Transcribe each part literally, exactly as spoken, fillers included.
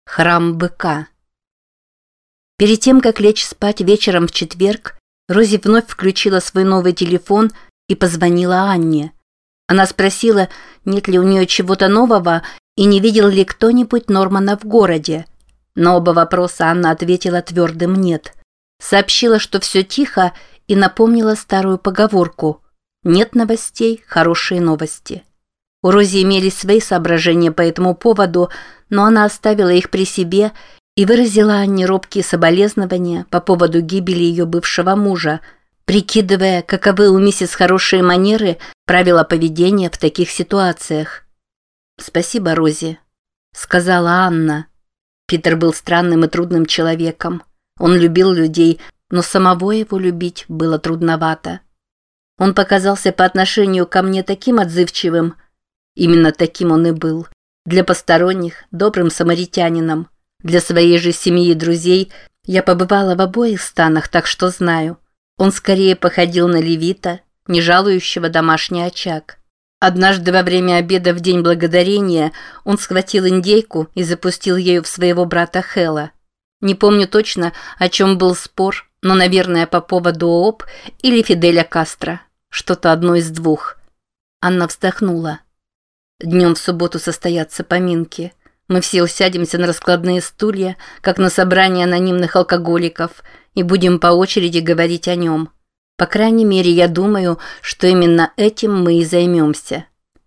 Храм быка. Перед тем, как лечь спать вечером в четверг, Рози вновь включила свой новый телефон и позвонила Анне. Она спросила, нет ли у нее чего-то нового и не видел ли кто-нибудь Нормана в городе. На оба вопроса Анна ответила твердым «нет». Сообщила, что все тихо, и напомнила старую поговорку «нет новостей, хорошие новости». У Рози имелись свои соображения по этому поводу, но она оставила их при себе и выразила Анне робкие соболезнования по поводу гибели ее бывшего мужа, прикидывая, каковы у миссис хорошие манеры, правила поведения в таких ситуациях. «Спасибо, Рози», — сказала Анна. Питер был странным и трудным человеком. Он любил людей, но самого его любить было трудновато. Он показался по отношению ко мне таким отзывчивым. Именно таким он и был. Для посторонних – добрым самаритянином. Для своей же семьи и друзей я побывала в обоих станах, так что знаю. Он скорее походил на левита, не жалующего домашний очаг. Однажды во время обеда в День Благодарения он схватил индейку и запустил ею в своего брата Хэла. Не помню точно, о чем был спор, но, наверное, по поводу ООП или Фиделя Кастро. Что-то одно из двух. Анна вздохнула. Днем в субботу состоятся поминки. Мы все усядемся на раскладные стулья, как на собрании анонимных алкоголиков, и будем по очереди говорить о нем. По крайней мере, я думаю, что именно этим мы и займемся.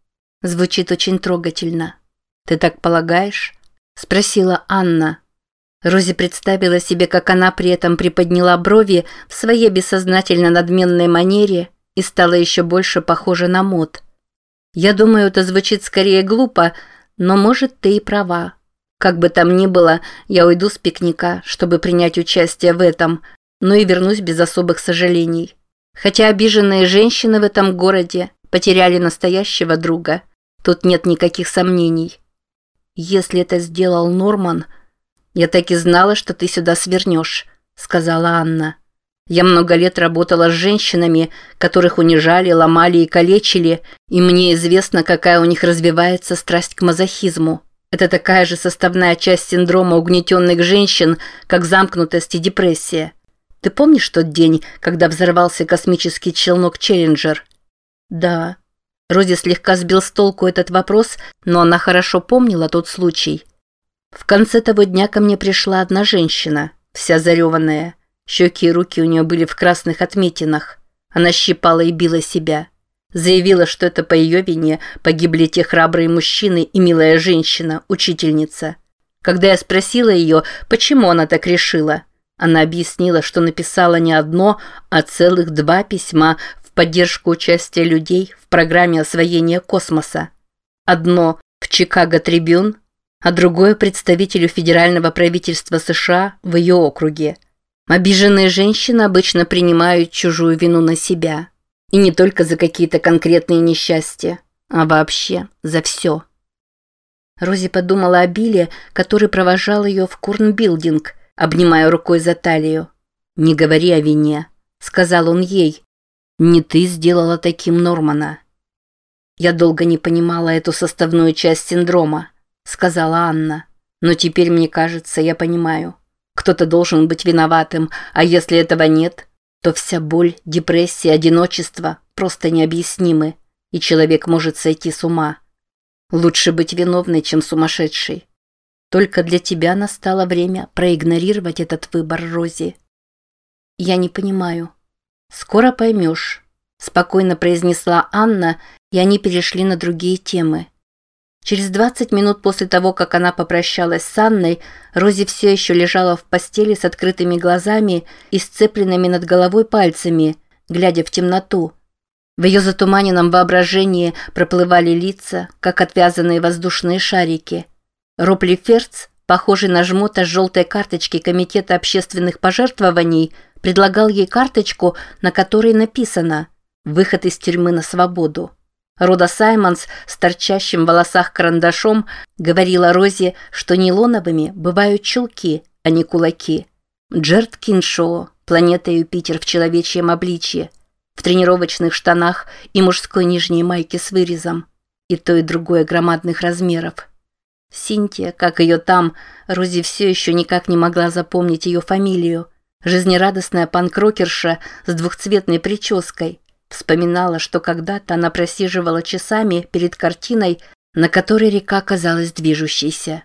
Звучит очень трогательно. Ты так полагаешь? Спросила Анна. Рози представила себе, как она при этом приподняла брови в своей бессознательно надменной манере и стала еще больше похожа на Мод. Я думаю, это звучит скорее глупо, но, может, ты и права. Как бы там ни было, я уйду с пикника, чтобы принять участие в этом, но и вернусь без особых сожалений. Хотя обиженные женщины в этом городе потеряли настоящего друга, тут нет никаких сомнений. Если это сделал Норман, я так и знала, что ты сюда свернешь, сказала Анна. Я много лет работала с женщинами, которых унижали, ломали и калечили, и мне известно, какая у них развивается страсть к мазохизму. Это такая же составная часть синдрома угнетенных женщин, как замкнутость и депрессия. Ты помнишь тот день, когда взорвался космический челнок «Челленджер»? Да. Рози слегка сбил с толку этот вопрос, но она хорошо помнила тот случай. В конце того дня ко мне пришла одна женщина, вся зареванная. Щеки и руки у нее были в красных отметинах. Она щипала и била себя. Заявила, что это по ее вине погибли те храбрые мужчины и милая женщина, учительница. Когда я спросила ее, почему она так решила, она объяснила, что написала не одно, а целых два письма в поддержку участия людей в программе освоения космоса. Одно в Чикаго Трибюн, а другое представителю федерального правительства США в ее округе. Обиженные женщины обычно принимают чужую вину на себя. И не только за какие-то конкретные несчастья, а вообще за все. Рози подумала о Билле, который провожал ее в Корнбилдинг, обнимая рукой за талию. «Не говори о вине», — сказал он ей. «Не ты сделала таким Нормана». «Я долго не понимала эту составную часть синдрома», — сказала Анна. «Но теперь, мне кажется, я понимаю. Кто-то должен быть виноватым, а если этого нет, то вся боль, депрессия, одиночество просто необъяснимы, и человек может сойти с ума. Лучше быть виновной, чем сумасшедшей. Только для тебя настало время проигнорировать этот выбор, Рози». «Я не понимаю». «Скоро поймешь», – спокойно произнесла Анна, и они перешли на другие темы. Через двадцать минут после того, как она попрощалась с Анной, Рози все еще лежала в постели с открытыми глазами и сцепленными над головой пальцами, глядя в темноту. В ее затуманенном воображении проплывали лица, как отвязанные воздушные шарики. Ропли Ферц, похожий на жмота с желтой карточки Комитета общественных пожертвований, предлагал ей карточку, на которой написано «Выход из тюрьмы на свободу». Рода Саймонс с торчащим в волосах карандашом говорила Розе, что нейлоновыми бывают чулки, а не кулаки. Джерд Киншоу, планета Юпитер в человечьем обличье, в тренировочных штанах и мужской нижней майке с вырезом. И то, и другое громадных размеров. Синтия, как ее там, Рози все еще никак не могла запомнить ее фамилию. Жизнерадостная панк-рокерша с двухцветной прической. Вспоминала, что когда-то она просиживала часами перед картиной, на которой река казалась движущейся.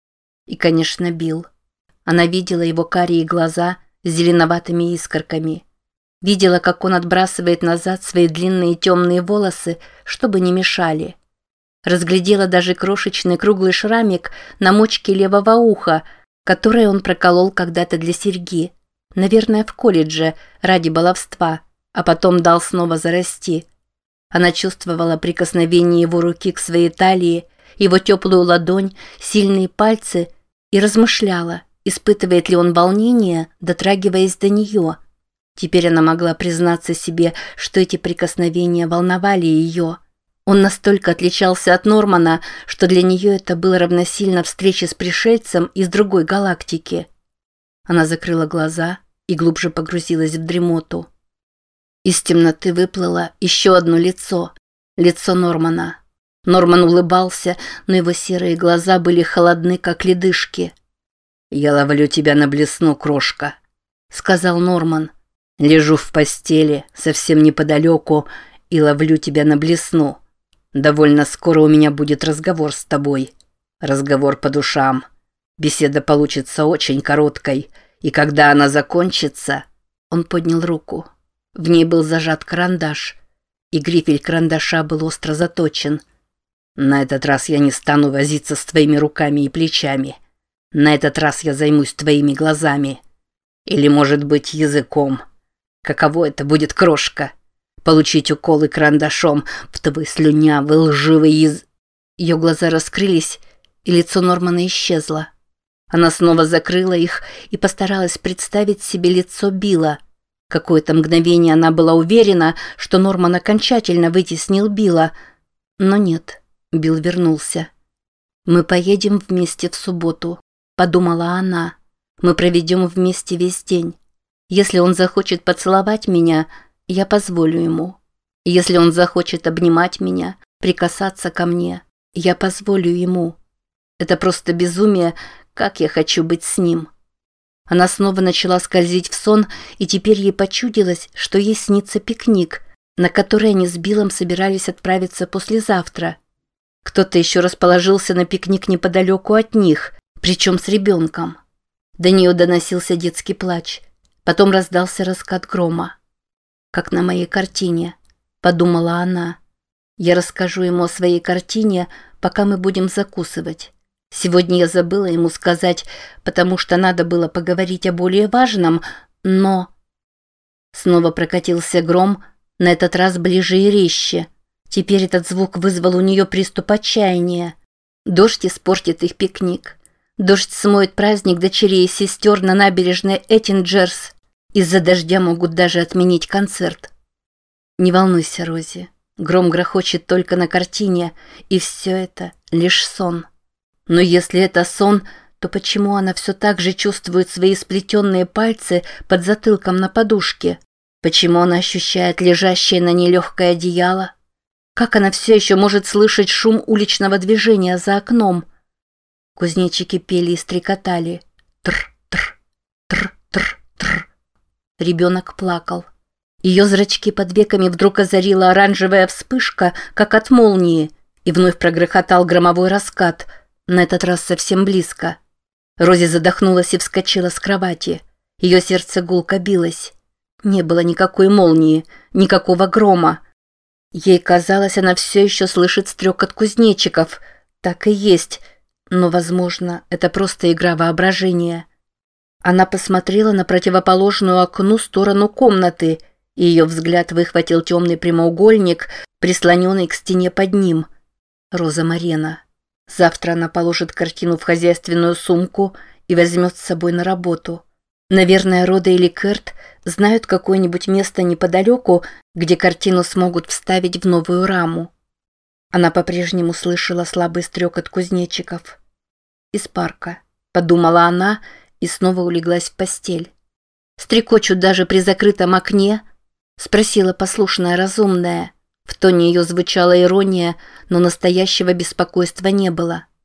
И, конечно, Билл. Она видела его карие глаза с зеленоватыми искорками. Видела, как он отбрасывает назад свои длинные темные волосы, чтобы не мешали. Разглядела даже крошечный круглый шрамик на мочке левого уха, которое он проколол когда-то для серьги. Наверное, в колледже, ради баловства, а потом дал снова зарасти. Она чувствовала прикосновение его руки к своей талии, его теплую ладонь, сильные пальцы и размышляла, испытывает ли он волнение, дотрагиваясь до нее. Теперь она могла признаться себе, что эти прикосновения волновали ее. Он настолько отличался от Нормана, что для нее это было равносильно встрече с пришельцем из другой галактики. Она закрыла глаза и глубже погрузилась в дремоту. Из темноты выплыло еще одно лицо. Лицо Нормана. Норман улыбался, но его серые глаза были холодны, как ледышки. «Я ловлю тебя на блесну, крошка», — сказал Норман. «Лежу в постели, совсем неподалеку, и ловлю тебя на блесну. Довольно скоро у меня будет разговор с тобой. Разговор по душам. Беседа получится очень короткой, и когда она закончится...» Он поднял руку. В ней был зажат карандаш, и грифель карандаша был остро заточен. «На этот раз я не стану возиться с твоими руками и плечами. На этот раз я займусь твоими глазами. Или, может быть, языком. Каково это будет, крошка? Получить уколы карандашом в твой слюнявый лживый язык». Ее глаза раскрылись, и лицо Нормана исчезло. Она снова закрыла их и постаралась представить себе лицо Билла. Какое-то мгновение она была уверена, что Норман окончательно вытеснил Билла. Но нет, Билл вернулся. «Мы поедем вместе в субботу», — подумала она. «Мы проведем вместе весь день. Если он захочет поцеловать меня, я позволю ему. Если он захочет обнимать меня, прикасаться ко мне, я позволю ему. Это просто безумие, как я хочу быть с ним». Она снова начала скользить в сон, и теперь ей почудилось, что ей снится пикник, на который они с Биллом собирались отправиться послезавтра. Кто-то еще расположился на пикник неподалеку от них, причем с ребенком. До нее доносился детский плач. Потом раздался раскат грома. «Как на моей картине», — подумала она. «Я расскажу ему о своей картине, пока мы будем закусывать. Сегодня я забыла ему сказать, потому что надо было поговорить о более важном, но...» Снова прокатился гром, на этот раз ближе и резче. Теперь этот звук вызвал у нее приступ отчаяния. Дождь испортит их пикник. Дождь смоет праздник дочерей и сестер на набережной Эттинджерс. Из-за дождя могут даже отменить концерт. «Не волнуйся, Рози. Гром грохочет только на картине, и все это лишь сон. Но если это сон, то почему она все так же чувствует свои сплетенные пальцы под затылком на подушке? Почему она ощущает лежащее на ней легкое одеяло? Как она все еще может слышать шум уличного движения за окном?» Кузнечики пели и стрекотали. Тр-тр, тр-тр-тр. Ребенок плакал. Ее зрачки под веками вдруг озарила оранжевая вспышка, как от молнии, и вновь прогрохотал громовой раскат, на этот раз совсем близко. Рози задохнулась и вскочила с кровати. Ее сердце гулко билось. Не было никакой молнии, никакого грома. Ей казалось, она все еще слышит стрекот кузнечиков. Так и есть, но, возможно, это просто игра воображения. Она посмотрела на противоположную окну сторону комнаты, и ее взгляд выхватил темный прямоугольник, прислоненный к стене под ним. Роза Марена. Завтра она положит картину в хозяйственную сумку и возьмет с собой на работу. Наверное, Рода или Керт знают какое-нибудь место неподалеку, где картину смогут вставить в новую раму. Она по-прежнему слышала слабый стрекот кузнечиков. «Из парка», — подумала она и снова улеглась в постель. «Стрекочут даже при закрытом окне?» — спросила послушная разумная. В тоне ее звучала ирония, но настоящего беспокойства не было.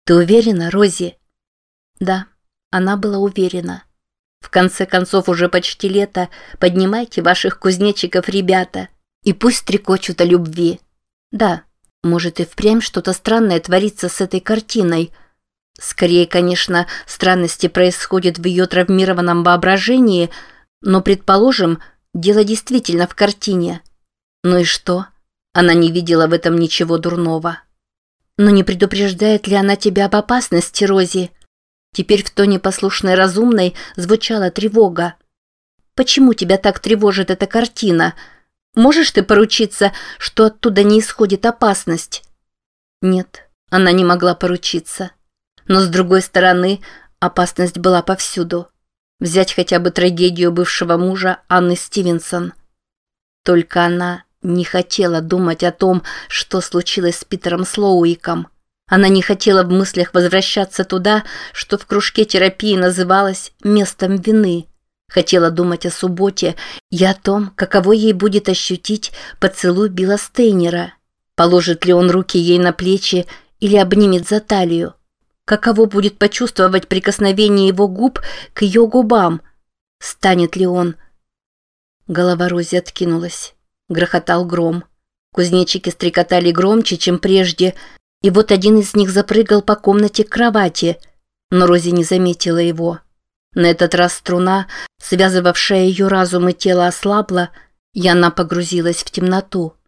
Ты уверена, Рози? Да, она была уверена. В конце концов, уже почти лето. Поднимайте ваших кузнечиков, ребята, и пусть стрекочут о любви. Да, может и впрямь что-то странное творится с этой картиной. Скорее, конечно, странности происходят в ее травмированном воображении, но, предположим, дело действительно в картине. Ну и что? Она не видела в этом ничего дурного. Но не предупреждает ли она тебя об опасности, Рози? Теперь в тоне послушной разумной звучала тревога. Почему тебя так тревожит эта картина? Можешь ты поручиться, что оттуда не исходит опасность? Нет, она не могла поручиться. Но с другой стороны, опасность была повсюду. Взять хотя бы трагедию бывшего мужа Анны Стивенсон. Только она не хотела думать о том, что случилось с Питером Слоуиком. Она не хотела в мыслях возвращаться туда, что в кружке терапии называлось «местом вины». Хотела думать о субботе и о том, каково ей будет ощутить поцелуй Билла Стейнера. Положит ли он руки ей на плечи или обнимет за талию? Каково будет почувствовать прикосновение его губ к ее губам? Станет ли он... Голова Рози откинулась. Грохотал гром. Кузнечики стрекотали громче, чем прежде, и вот один из них запрыгал по комнате к кровати, но Рози не заметила его. На этот раз струна, связывавшая ее разум и тело, ослабла, и она погрузилась в темноту.